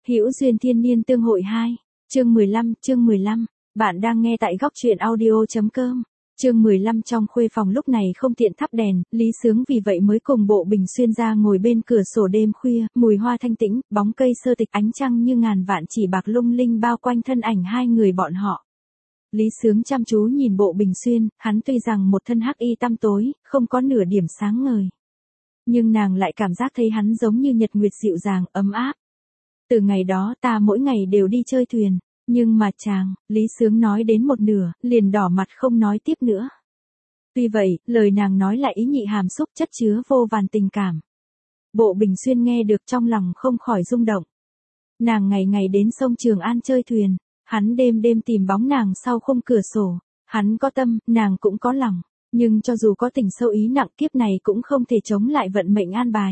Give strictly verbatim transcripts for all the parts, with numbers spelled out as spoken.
Hữu duyên thiên niên tương hội hai, chương mười lăm, chương mười lăm, bạn đang nghe tại góc truyện audio.com. Chương mười lăm trong khuê phòng lúc này không tiện thắp đèn, Lý Sướng vì vậy mới cùng Bộ Bình Xuyên ra ngồi bên cửa sổ đêm khuya, mùi hoa thanh tĩnh, bóng cây sơ tịch ánh trăng như ngàn vạn chỉ bạc lung linh bao quanh thân ảnh hai người bọn họ. Lý Sướng chăm chú nhìn Bộ Bình Xuyên, hắn tuy rằng một thân hắc y tăm tối, không có nửa điểm sáng ngời. Nhưng nàng lại cảm giác thấy hắn giống như nhật nguyệt dịu dàng, ấm áp. Từ ngày đó ta mỗi ngày đều đi chơi thuyền, nhưng mà chàng, Lý Sướng nói đến một nửa, liền đỏ mặt không nói tiếp nữa. Tuy vậy, lời nàng nói lại ý nhị hàm xúc chất chứa vô vàn tình cảm. Bộ Bình Xuyên nghe được trong lòng không khỏi rung động. Nàng ngày ngày đến sông Trường An chơi thuyền, hắn đêm đêm tìm bóng nàng sau khung cửa sổ, hắn có tâm, nàng cũng có lòng, nhưng cho dù có tình sâu ý nặng kiếp này cũng không thể chống lại vận mệnh an bài.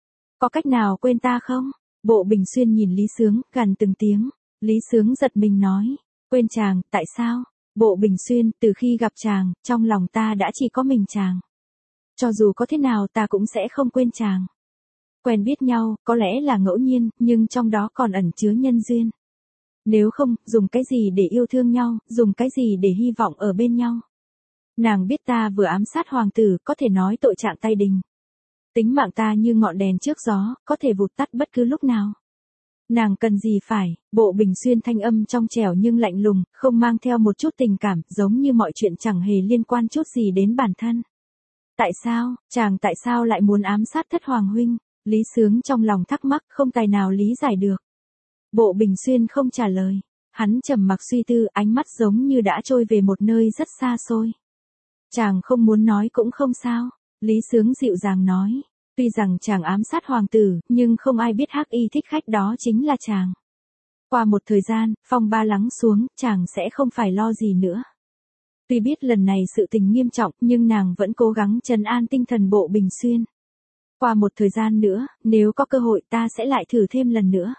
Có cách nào quên ta không? Bộ Bình Xuyên nhìn Lý Sướng, gằn từng tiếng. Lý Sướng giật mình nói, quên chàng, tại sao? Bộ Bình Xuyên, từ khi gặp chàng, trong lòng ta đã chỉ có mình chàng. Cho dù có thế nào ta cũng sẽ không quên chàng. Quen biết nhau, có lẽ là ngẫu nhiên, nhưng trong đó còn ẩn chứa nhân duyên. Nếu không, dùng cái gì để yêu thương nhau, dùng cái gì để hy vọng ở bên nhau? Nàng biết ta vừa ám sát hoàng tử, có thể nói tội trạng tay đình. Tính mạng ta như ngọn đèn trước gió, có thể vụt tắt bất cứ lúc nào. Nàng cần gì phải? Bộ Bình Xuyên thanh âm trong trẻo nhưng lạnh lùng, không mang theo một chút tình cảm, giống như mọi chuyện chẳng hề liên quan chút gì đến bản thân. Tại sao, chàng tại sao lại muốn ám sát thất hoàng huynh? Lý Sướng trong lòng thắc mắc, không tài nào lý giải được. Bộ Bình Xuyên không trả lời. Hắn trầm mặc suy tư, ánh mắt giống như đã trôi về một nơi rất xa xôi. Chàng không muốn nói cũng không sao. Lý Sướng dịu dàng nói. Tuy rằng chàng ám sát hoàng tử, nhưng không ai biết hắc y thích khách đó chính là chàng. Qua một thời gian, phong ba lắng xuống, chàng sẽ không phải lo gì nữa. Tuy biết lần này sự tình nghiêm trọng, nhưng nàng vẫn cố gắng trấn an tinh thần Bộ Bình Xuyên. Qua một thời gian nữa, nếu có cơ hội ta sẽ lại thử thêm lần nữa.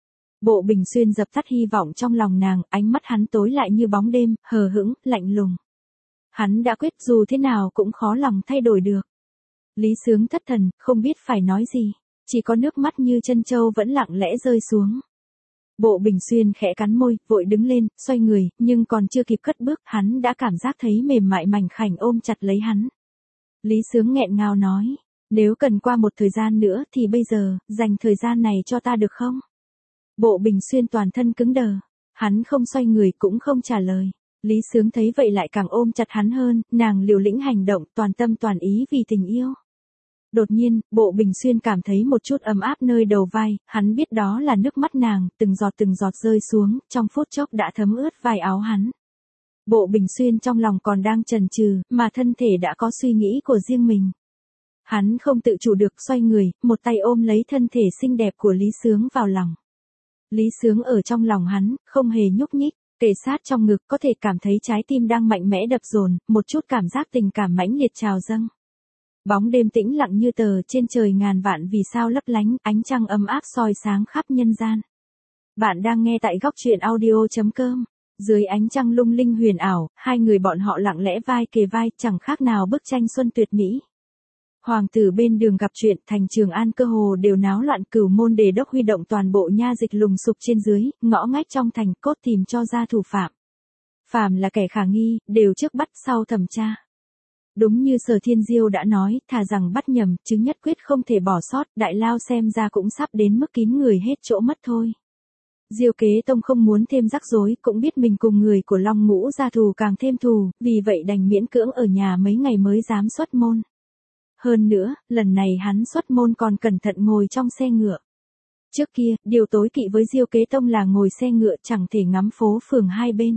Bộ Bình Xuyên dập tắt hy vọng trong lòng nàng, ánh mắt hắn tối lại như bóng đêm, hờ hững, lạnh lùng. Hắn đã quyết dù thế nào cũng khó lòng thay đổi được. Lý Sướng thất thần, không biết phải nói gì, chỉ có nước mắt như chân trâu vẫn lặng lẽ rơi xuống. Bộ Bình Xuyên khẽ cắn môi, vội đứng lên, xoay người, nhưng còn chưa kịp cất bước, hắn đã cảm giác thấy mềm mại mảnh khảnh ôm chặt lấy hắn. Lý Sướng nghẹn ngào nói, nếu cần qua một thời gian nữa thì bây giờ, dành thời gian này cho ta được không? Bộ Bình Xuyên toàn thân cứng đờ, hắn không xoay người cũng không trả lời. Lý Sướng thấy vậy lại càng ôm chặt hắn hơn, nàng liều lĩnh hành động, toàn tâm toàn ý vì tình yêu. Đột nhiên, Bộ Bình Xuyên cảm thấy một chút ấm áp nơi đầu vai, hắn biết đó là nước mắt nàng, từng giọt từng giọt rơi xuống, trong phút chốc đã thấm ướt vai áo hắn. Bộ Bình Xuyên trong lòng còn đang chần chừ, mà thân thể đã có suy nghĩ của riêng mình. Hắn không tự chủ được xoay người, một tay ôm lấy thân thể xinh đẹp của Lý Sướng vào lòng. Lý Sướng ở trong lòng hắn, không hề nhúc nhích, kề sát trong ngực có thể cảm thấy trái tim đang mạnh mẽ đập dồn, một chút cảm giác tình cảm mãnh liệt trào dâng. Bóng đêm tĩnh lặng như tờ, trên trời ngàn vạn vì sao lấp lánh, ánh trăng ấm áp soi sáng khắp nhân gian. Bạn đang nghe tại góc truyện audio.com. Dưới ánh trăng lung linh huyền ảo, hai người bọn họ lặng lẽ vai kề vai, chẳng khác nào bức tranh xuân tuyệt mỹ. Hoàng tử bên đường gặp chuyện, thành Trường An cơ hồ đều náo loạn, Cửu Môn Đề đốc huy động toàn bộ nha dịch lùng sục trên dưới, ngõ ngách trong thành, cốt tìm cho ra thủ phạm. Phàm là kẻ khả nghi, đều trước bắt sau thẩm tra. Đúng như Sở Thiên Diêu đã nói, thà rằng bắt nhầm, chứ nhất quyết không thể bỏ sót, đại lao xem ra cũng sắp đến mức kín người hết chỗ mất thôi. Diêu Kế Tông không muốn thêm rắc rối, cũng biết mình cùng người của Long Ngũ gia thù càng thêm thù, vì vậy đành miễn cưỡng ở nhà mấy ngày mới dám xuất môn. Hơn nữa, lần này hắn xuất môn còn cẩn thận ngồi trong xe ngựa. Trước kia, điều tối kỵ với Diêu Kế Tông là ngồi xe ngựa chẳng thể ngắm phố phường hai bên.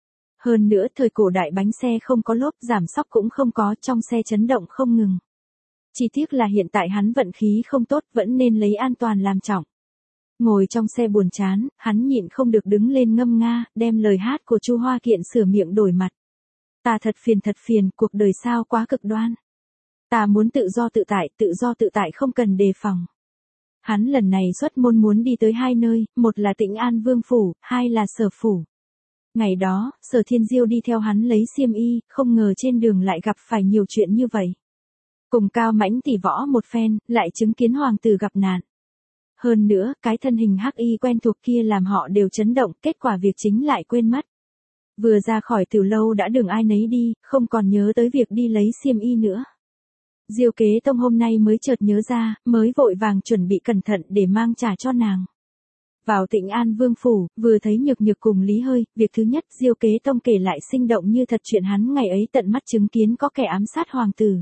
Hơn nữa thời cổ đại bánh xe không có lốp, giảm xóc cũng không có, trong xe chấn động không ngừng. Chỉ tiếc là hiện tại hắn vận khí không tốt, vẫn nên lấy an toàn làm trọng. Ngồi trong xe buồn chán, hắn nhịn không được đứng lên ngâm nga, đem lời hát của Chu Hoa Kiện sửa miệng đổi mặt. Ta thật phiền thật phiền, cuộc đời sao quá cực đoan. Ta muốn tự do tự tại, tự do tự tại không cần đề phòng. Hắn lần này xuất môn muốn đi tới hai nơi, một là Tĩnh An Vương Phủ, hai là Sở Phủ. Ngày đó, Sở Thiên Diêu đi theo hắn lấy xiêm y, không ngờ trên đường lại gặp phải nhiều chuyện như vậy. Cùng Cao Mãnh tỉ võ một phen, lại chứng kiến hoàng tử gặp nạn. Hơn nữa, cái thân hình hắc y quen thuộc kia làm họ đều chấn động, kết quả việc chính lại quên mất. Vừa ra khỏi tiểu lâu đã đường ai nấy đi, không còn nhớ tới việc đi lấy xiêm y nữa. Diêu Kế Tông hôm nay mới chợt nhớ ra, mới vội vàng chuẩn bị cẩn thận để mang trả cho nàng. Vào Tịnh An Vương phủ, vừa thấy Nhược Nhược cùng Lý Hơi, việc thứ nhất Diêu Kế Tông kể lại sinh động như thật chuyện hắn ngày ấy tận mắt chứng kiến có kẻ ám sát hoàng tử.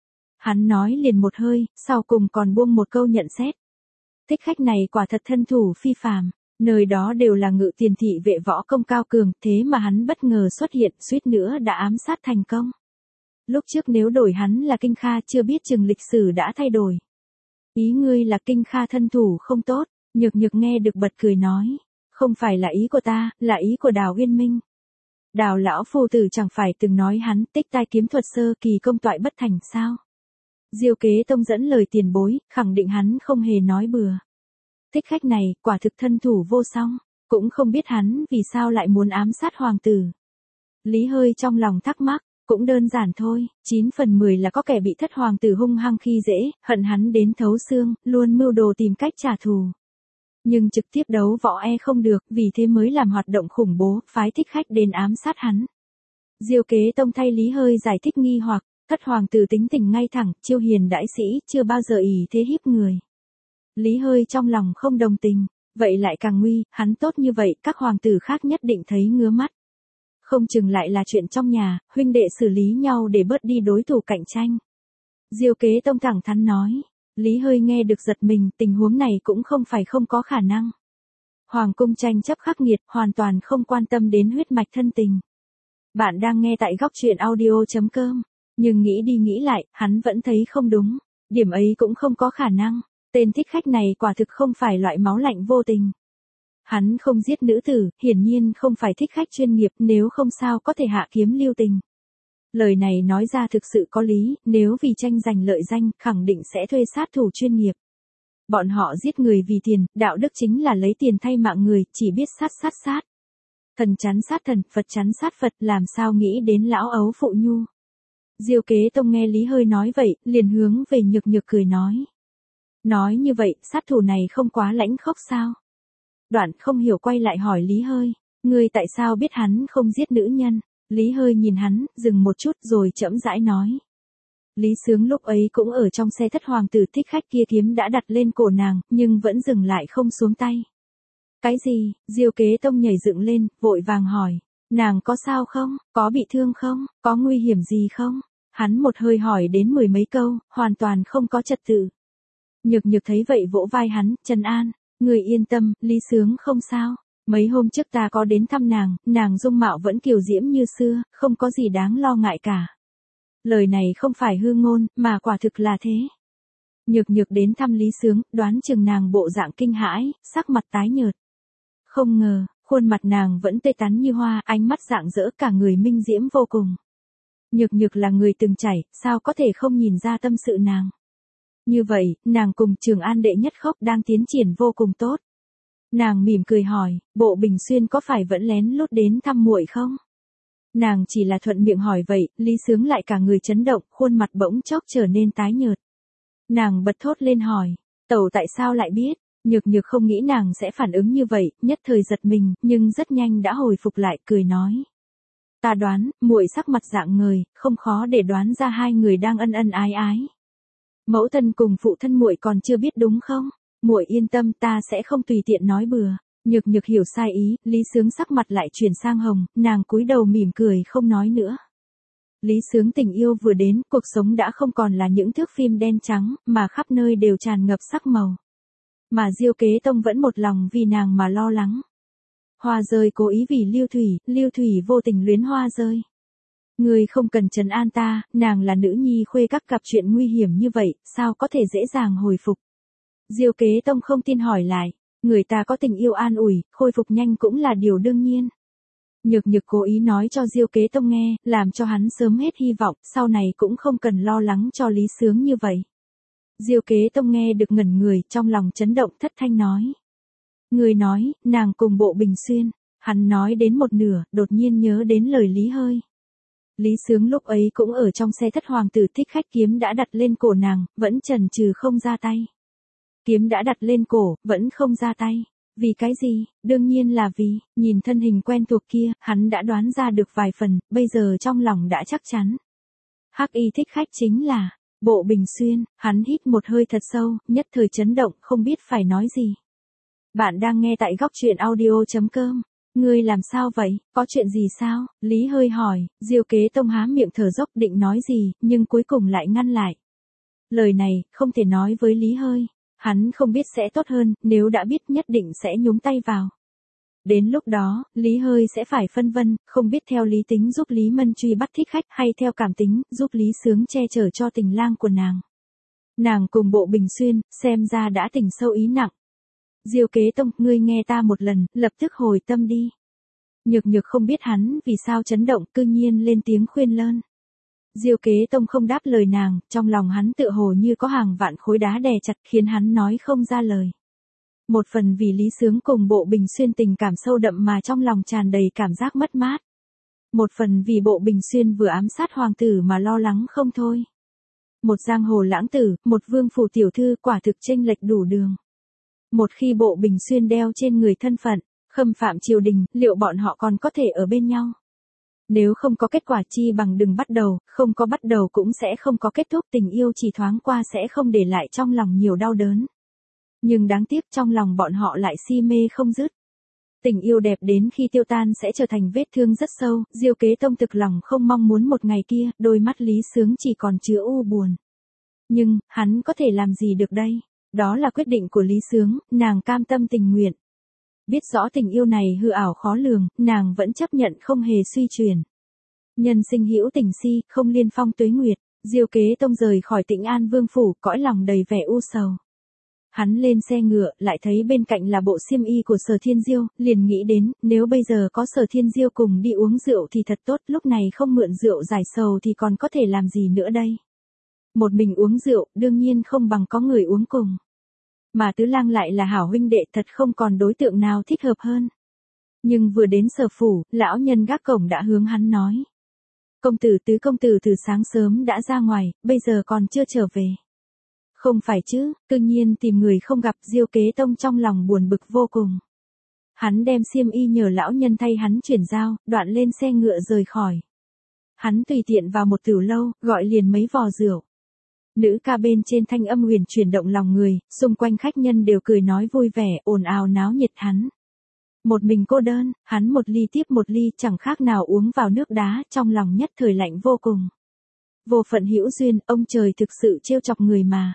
Hắn nói liền một hơi, sau cùng còn buông một câu nhận xét. Thích khách này quả thật thân thủ phi phàm, nơi đó đều là ngự tiền thị vệ võ công cao cường, thế mà hắn bất ngờ xuất hiện, suýt nữa đã ám sát thành công. Lúc trước nếu đổi hắn là Kinh Kha chưa biết chừng lịch sử đã thay đổi. Ý ngươi là Kinh Kha thân thủ không tốt, Nhược Nhược nghe được bật cười nói. Không phải là ý của ta, là ý của Đào Uyên Minh. Đào lão phu tử chẳng phải từng nói hắn tích tai kiếm thuật sơ kỳ công toại bất thành sao? Diêu Kế Tông dẫn lời tiền bối, khẳng định hắn không hề nói bừa. Thích khách này, quả thực thân thủ vô song, cũng không biết hắn vì sao lại muốn ám sát hoàng tử. Lý Hơi trong lòng thắc mắc, cũng đơn giản thôi, chín phần mười là có kẻ bị thất hoàng tử hung hăng khi dễ, hận hắn đến thấu xương, luôn mưu đồ tìm cách trả thù. Nhưng trực tiếp đấu võ e không được, vì thế mới làm hoạt động khủng bố, phái thích khách đến ám sát hắn. Diêu Kế Tông thay Lý Hơi giải thích nghi hoặc, thất hoàng tử tính tình ngay thẳng, chiêu hiền đãi sĩ, chưa bao giờ ỷ thế hiếp người. Lý Hơi trong lòng không đồng tình, vậy lại càng nguy, hắn tốt như vậy, các hoàng tử khác nhất định thấy ngứa mắt. Không chừng lại là chuyện trong nhà, huynh đệ xử lý nhau để bớt đi đối thủ cạnh tranh. Diêu Kế Tông thẳng thắn nói. Lý Hơi nghe được giật mình, tình huống này cũng không phải không có khả năng. Hoàng cung tranh chấp khắc nghiệt, hoàn toàn không quan tâm đến huyết mạch thân tình. Bạn đang nghe tại góc truyện audio chấm com, nhưng nghĩ đi nghĩ lại, hắn vẫn thấy không đúng, điểm ấy cũng không có khả năng, tên thích khách này quả thực không phải loại máu lạnh vô tình. Hắn không giết nữ tử, hiển nhiên không phải thích khách chuyên nghiệp, nếu không sao có thể hạ kiếm lưu tình. Lời này nói ra thực sự có lý, nếu vì tranh giành lợi danh, khẳng định sẽ thuê sát thủ chuyên nghiệp. Bọn họ giết người vì tiền, đạo đức chính là lấy tiền thay mạng người, chỉ biết sát sát sát. Thần chắn sát thần, Phật chắn sát Phật, làm sao nghĩ đến lão ấu phụ nhu. Diêu Kế Tông nghe Lý Hơi nói vậy, liền hướng về Nhược Nhược cười nói. Nói như vậy, sát thủ này không quá lãnh khốc sao? Đoạn không hiểu quay lại hỏi Lý Hơi, ngươi tại sao biết hắn không giết nữ nhân? Lý Hơi nhìn hắn, dừng một chút rồi chậm rãi nói. Lý Sướng lúc ấy cũng ở trong xe thất hoàng tử, thích khách kia kiếm đã đặt lên cổ nàng, nhưng vẫn dừng lại không xuống tay. Cái gì? Diêu Kế Tông nhảy dựng lên, vội vàng hỏi. Nàng có sao không? Có bị thương không? Có nguy hiểm gì không? Hắn một hơi hỏi đến mười mấy câu, hoàn toàn không có trật tự. Nhược Nhược thấy vậy vỗ vai hắn, trấn an. Người yên tâm, Lý Sướng không sao. Mấy hôm trước ta có đến thăm nàng, nàng dung mạo vẫn kiều diễm như xưa, không có gì đáng lo ngại cả. Lời này không phải hư ngôn, mà quả thực là thế. Nhược Nhược đến thăm Lý Sướng, đoán chừng nàng bộ dạng kinh hãi, sắc mặt tái nhợt. Không ngờ, khuôn mặt nàng vẫn tươi tắn như hoa, ánh mắt rạng rỡ, cả người minh diễm vô cùng. Nhược Nhược là người từng trải, sao có thể không nhìn ra tâm sự nàng. Như vậy, nàng cùng Trường An đệ nhất khốc đang tiến triển vô cùng tốt. Nàng mỉm cười hỏi, Bộ Bình Xuyên có phải vẫn lén lút đến thăm muội không? Nàng chỉ là thuận miệng hỏi vậy, Lý Sướng lại cả người chấn động, khuôn mặt bỗng chốc trở nên tái nhợt. Nàng bật thốt lên hỏi, tẩu tại sao lại biết? Nhược Nhược không nghĩ nàng sẽ phản ứng như vậy, nhất thời giật mình, nhưng rất nhanh đã hồi phục lại, cười nói. Ta đoán, muội sắc mặt rạng ngời, không khó để đoán ra hai người đang ân ân ái ái. Mẫu thân cùng phụ thân muội còn chưa biết đúng không? Muội yên tâm, ta sẽ không tùy tiện nói bừa. Nhược Nhược hiểu sai ý, Lý Sướng sắc mặt lại chuyển sang hồng, nàng cúi đầu mỉm cười không nói nữa. Lý Sướng tình yêu vừa đến, cuộc sống đã không còn là những thước phim đen trắng, mà khắp nơi đều tràn ngập sắc màu. Mà Diêu Kế Tông vẫn một lòng vì nàng mà lo lắng. Hoa Rơi cố ý vì Lưu Thủy, Lưu Thủy vô tình luyến Hoa Rơi. Ngươi không cần trấn an ta, nàng là nữ nhi khuê các, gặp chuyện nguy hiểm như vậy, sao có thể dễ dàng hồi phục. Diêu Kế Tông không tin hỏi lại, người ta có tình yêu an ủi, khôi phục nhanh cũng là điều đương nhiên. Nhược Nhược cố ý nói cho Diêu Kế Tông nghe, làm cho hắn sớm hết hy vọng, sau này cũng không cần lo lắng cho Lý Sướng như vậy. Diêu Kế Tông nghe được ngẩn người, trong lòng chấn động, thất thanh nói. Người nói, nàng cùng Bộ Bình Xuyên, hắn nói đến một nửa, đột nhiên nhớ đến lời Lý Hơi. Lý Sướng lúc ấy cũng ở trong xe thất hoàng tử, thích khách kiếm đã đặt lên cổ nàng, vẫn chần chừ không ra tay. Kiếm đã đặt lên cổ, vẫn không ra tay. Vì cái gì? Đương nhiên là vì, nhìn thân hình quen thuộc kia, hắn đã đoán ra được vài phần, bây giờ trong lòng đã chắc chắn. Hắc y thích khách chính là Bộ Bình Xuyên, hắn hít một hơi thật sâu, nhất thời chấn động, không biết phải nói gì. Bạn đang nghe tại góc truyện audio.com. Ngươi làm sao vậy, có chuyện gì sao? Lý hơi hỏi, Diêu Kế Tông há miệng thở dốc định nói gì, nhưng cuối cùng lại ngăn lại. Lời này, không thể nói với Lý hơi. Hắn không biết sẽ tốt hơn, nếu đã biết nhất định sẽ nhúng tay vào. Đến lúc đó, Lý hơi sẽ phải phân vân, không biết theo lý tính giúp Lý Mân truy bắt thích khách hay theo cảm tính, giúp Lý Sướng che chở cho tình lang của nàng. Nàng cùng Bộ Bình Xuyên, xem ra đã tình sâu ý nặng. Diêu Kế Tông, ngươi nghe ta một lần, lập tức hồi tâm đi. Nhược nhược không biết hắn vì sao chấn động, cư nhiên lên tiếng khuyên lơn. Diêu Kế Tông không đáp lời nàng, trong lòng hắn tựa hồ như có hàng vạn khối đá đè chặt khiến hắn nói không ra lời. Một phần vì Lý Sướng cùng Bộ Bình Xuyên tình cảm sâu đậm mà trong lòng tràn đầy cảm giác mất mát. Một phần vì Bộ Bình Xuyên vừa ám sát hoàng tử mà lo lắng không thôi. Một giang hồ lãng tử, một vương phủ tiểu thư quả thực chênh lệch đủ đường. Một khi Bộ Bình Xuyên đeo trên người thân phận, khâm phạm triều đình, liệu bọn họ còn có thể ở bên nhau? Nếu không có kết quả chi bằng đừng bắt đầu, không có bắt đầu cũng sẽ không có kết thúc, tình yêu chỉ thoáng qua sẽ không để lại trong lòng nhiều đau đớn. Nhưng đáng tiếc trong lòng bọn họ lại si mê không dứt. Tình yêu đẹp đến khi tiêu tan sẽ trở thành vết thương rất sâu, Diêu Kế Tông thực lòng không mong muốn một ngày kia, đôi mắt Lý Sướng chỉ còn chứa u buồn. Nhưng, hắn có thể làm gì được đây? Đó là quyết định của Lý Sướng, nàng cam tâm tình nguyện. Biết rõ tình yêu này hư ảo khó lường, nàng vẫn chấp nhận không hề suy chuyển. Nhân sinh hữu tình si, không liên phong tuế nguyệt, Diêu Kế Tông rời khỏi Tĩnh An Vương phủ, cõi lòng đầy vẻ u sầu. Hắn lên xe ngựa, lại thấy bên cạnh là bộ xiêm y của Sở Thiên Diêu, liền nghĩ đến, nếu bây giờ có Sở Thiên Diêu cùng đi uống rượu thì thật tốt, lúc này không mượn rượu giải sầu thì còn có thể làm gì nữa đây. Một mình uống rượu, đương nhiên không bằng có người uống cùng. Mà Tứ Lang lại là hảo huynh đệ, thật không còn đối tượng nào thích hợp hơn. Nhưng vừa đến Sở phủ, lão nhân gác cổng đã hướng hắn nói. Công tử Tứ công tử từ sáng sớm đã ra ngoài, bây giờ còn chưa trở về. Không phải chứ, tự nhiên tìm người không gặp, Diêu Kế Tông trong lòng buồn bực vô cùng. Hắn đem xiêm y nhờ lão nhân thay hắn chuyển giao, đoạn lên xe ngựa rời khỏi. Hắn tùy tiện vào một tửu lâu, gọi liền mấy vò rượu. Nữ ca bên trên thanh âm huyền chuyển động lòng người, xung quanh khách nhân đều cười nói vui vẻ, ồn ào náo nhiệt hắn. Một mình cô đơn, hắn một ly tiếp một ly chẳng khác nào uống vào nước đá, trong lòng nhất thời lạnh vô cùng. Vô phận hữu duyên, ông trời thực sự trêu chọc người mà.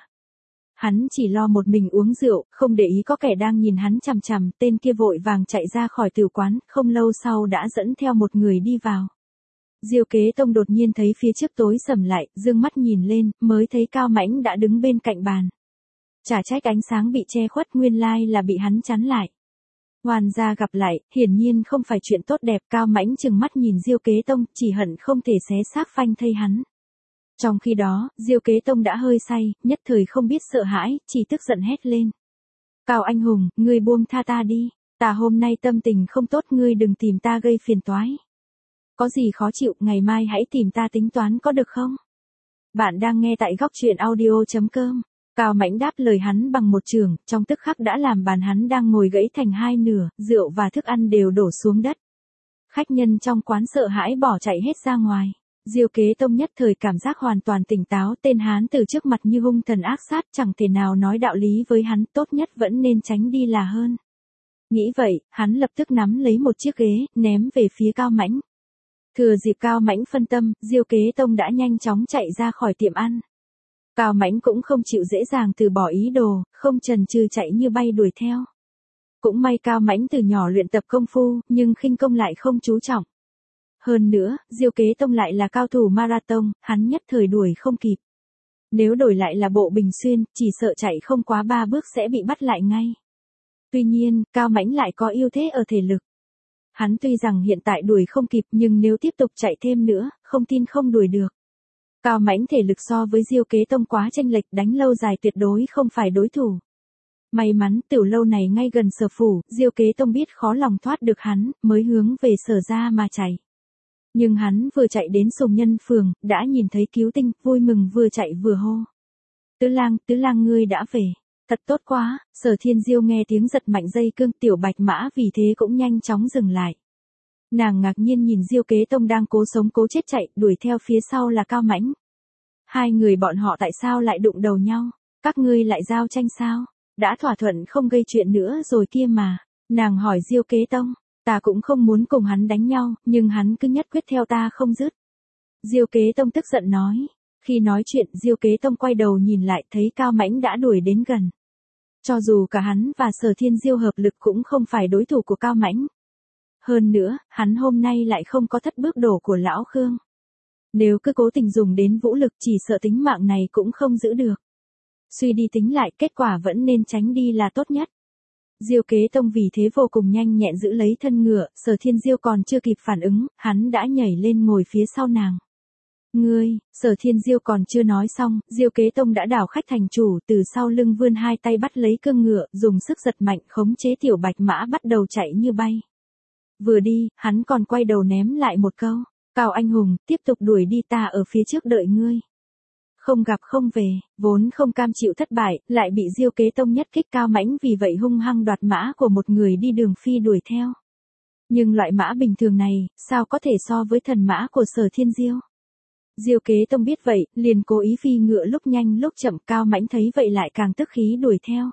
Hắn chỉ lo một mình uống rượu, không để ý có kẻ đang nhìn hắn chằm chằm, tên kia vội vàng chạy ra khỏi tử quán, không lâu sau đã dẫn theo một người đi vào. Diêu Kế Tông đột nhiên thấy phía trước tối sầm lại, dương mắt nhìn lên, mới thấy Cao Mãnh đã đứng bên cạnh bàn. Chả trách ánh sáng bị che khuất, nguyên lai là bị hắn chắn lại. Hoàn gia gặp lại, hiển nhiên không phải chuyện tốt đẹp, Cao Mãnh trừng mắt nhìn Diêu Kế Tông, chỉ hận không thể xé xác phanh thây hắn. Trong khi đó, Diêu Kế Tông đã hơi say, nhất thời không biết sợ hãi, chỉ tức giận hét lên. Cao anh hùng, ngươi buông tha ta đi, ta hôm nay tâm tình không tốt, ngươi đừng tìm ta gây phiền toái. Có gì khó chịu, ngày mai hãy tìm ta tính toán có được không? Bạn đang nghe tại góc truyện audio.com. Cao Mãnh đáp lời hắn bằng một chưởng, trong tức khắc đã làm bàn hắn đang ngồi gãy thành hai nửa, rượu và thức ăn đều đổ xuống đất. Khách nhân trong quán sợ hãi bỏ chạy hết ra ngoài. Diêu Kế Tông nhất thời cảm giác hoàn toàn tỉnh táo, tên hán từ trước mặt như hung thần ác sát, chẳng thể nào nói đạo lý với hắn, tốt nhất vẫn nên tránh đi là hơn. Nghĩ vậy, hắn lập tức nắm lấy một chiếc ghế, ném về phía Cao Mãnh. Thừa dịp Cao Mãnh phân tâm, Diêu Kế Tông đã nhanh chóng chạy ra khỏi tiệm ăn. Cao Mãnh cũng không chịu dễ dàng từ bỏ ý đồ, không chần chừ chạy như bay đuổi theo. Cũng may Cao Mãnh từ nhỏ luyện tập công phu, nhưng khinh công lại không chú trọng. Hơn nữa, Diêu Kế Tông lại là cao thủ marathon, hắn nhất thời đuổi không kịp. Nếu đổi lại là Bộ Bình Xuyên, chỉ sợ chạy không quá ba bước sẽ bị bắt lại ngay. Tuy nhiên, Cao Mãnh lại có ưu thế ở thể lực. Hắn tuy rằng hiện tại đuổi không kịp nhưng nếu tiếp tục chạy thêm nữa, không tin không đuổi được. Cao Mãnh thể lực so với Diêu Kế Tông quá chênh lệch, đánh lâu dài tuyệt đối không phải đối thủ. May mắn tiểu lâu này ngay gần Sở phủ, Diêu Kế Tông biết khó lòng thoát được hắn, mới hướng về Sở ra mà chạy. Nhưng hắn vừa chạy đến Sùng Nhân phường, đã nhìn thấy Cứu Tinh, vui mừng vừa chạy vừa hô. Tứ Lang, Tứ Lang ngươi đã về. Thật tốt quá, Sở Thiên Diêu nghe tiếng giật mạnh dây cương, tiểu bạch mã vì thế cũng nhanh chóng dừng lại. Nàng ngạc nhiên nhìn Diêu Kế Tông đang cố sống cố chết chạy, đuổi theo phía sau là Cao Mãnh. Hai người bọn họ tại sao lại đụng đầu nhau? Các ngươi lại giao tranh sao? Đã thỏa thuận không gây chuyện nữa rồi kia mà. Nàng hỏi Diêu Kế Tông, ta cũng không muốn cùng hắn đánh nhau, nhưng hắn cứ nhất quyết theo ta không dứt. Diêu Kế Tông tức giận nói. Khi nói chuyện, Diêu Kế Tông quay đầu nhìn lại thấy Cao Mãnh đã đuổi đến gần. Cho dù cả hắn và Sở Thiên Diêu hợp lực cũng không phải đối thủ của Cao Mãnh. Hơn nữa, hắn hôm nay lại không có thất bước đổ của lão Khương. Nếu cứ cố tình dùng đến vũ lực chỉ sợ tính mạng này cũng không giữ được. Suy đi tính lại, kết quả vẫn nên tránh đi là tốt nhất. Diêu Kế Tông vì thế vô cùng nhanh nhẹn giữ lấy thân ngựa, Sở Thiên Diêu còn chưa kịp phản ứng, hắn đã nhảy lên ngồi phía sau nàng. Ngươi, Sở Thiên Diêu còn chưa nói xong, Diêu Kế Tông đã đảo khách thành chủ, từ sau lưng vươn hai tay bắt lấy cương ngựa, dùng sức giật mạnh khống chế tiểu bạch mã bắt đầu chạy như bay. Vừa đi, hắn còn quay đầu ném lại một câu, Cao anh hùng, tiếp tục đuổi đi, ta ở phía trước đợi ngươi. Không gặp không về, vốn không cam chịu thất bại, lại bị Diêu Kế Tông nhất kích. Cao Mãnh vì vậy hung hăng đoạt mã của một người đi đường phi đuổi theo. Nhưng loại mã bình thường này, sao có thể so với thần mã của Sở Thiên Diêu? Diêu Kế Tông biết vậy, liền cố ý phi ngựa lúc nhanh lúc chậm. Cao Mãnh thấy vậy lại càng tức khí đuổi theo.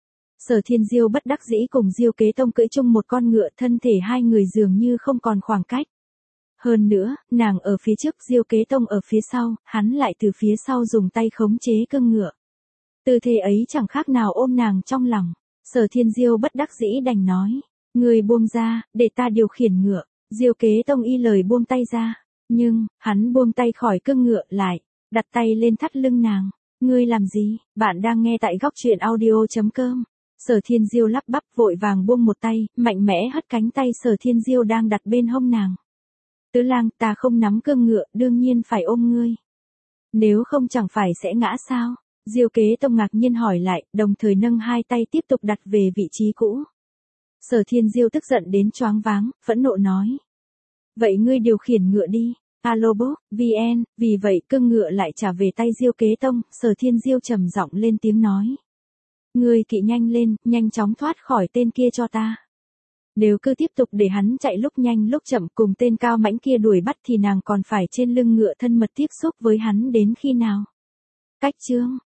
Sở Thiên Diêu bất đắc dĩ cùng Diêu Kế Tông cưỡi chung một con ngựa, thân thể hai người dường như không còn khoảng cách. Hơn nữa, nàng ở phía trước, Diêu Kế Tông ở phía sau, hắn lại từ phía sau dùng tay khống chế cương ngựa. Tư thế ấy chẳng khác nào ôm nàng trong lòng. Sở Thiên Diêu bất đắc dĩ đành nói, ngươi buông ra, để ta điều khiển ngựa. Diêu Kế Tông y lời buông tay ra, nhưng, hắn buông tay khỏi cương ngựa lại, đặt tay lên thắt lưng nàng. Ngươi làm gì? Bạn đang nghe tại góc truyện audio chấm com. Sở Thiên Diêu lắp bắp vội vàng buông một tay, mạnh mẽ hất cánh tay Sở Thiên Diêu đang đặt bên hông nàng. Tứ lang, ta không nắm cương ngựa, đương nhiên phải ôm ngươi. Nếu không chẳng phải sẽ ngã sao? Diêu Kế Tông ngạc nhiên hỏi lại, đồng thời nâng hai tay tiếp tục đặt về vị trí cũ. Sở Thiên Diêu tức giận đến choáng váng, phẫn nộ nói. Vậy ngươi điều khiển ngựa đi. Alo bố, vê en, vì vậy cương ngựa lại trả về tay Diêu Kế Tông. Sở Thiên Diêu trầm giọng lên tiếng nói. Ngươi kỵ nhanh lên, nhanh chóng thoát khỏi tên kia cho ta. Nếu cứ tiếp tục để hắn chạy lúc nhanh lúc chậm cùng tên Cao Mãnh kia đuổi bắt thì nàng còn phải trên lưng ngựa thân mật tiếp xúc với hắn đến khi nào? Cách chương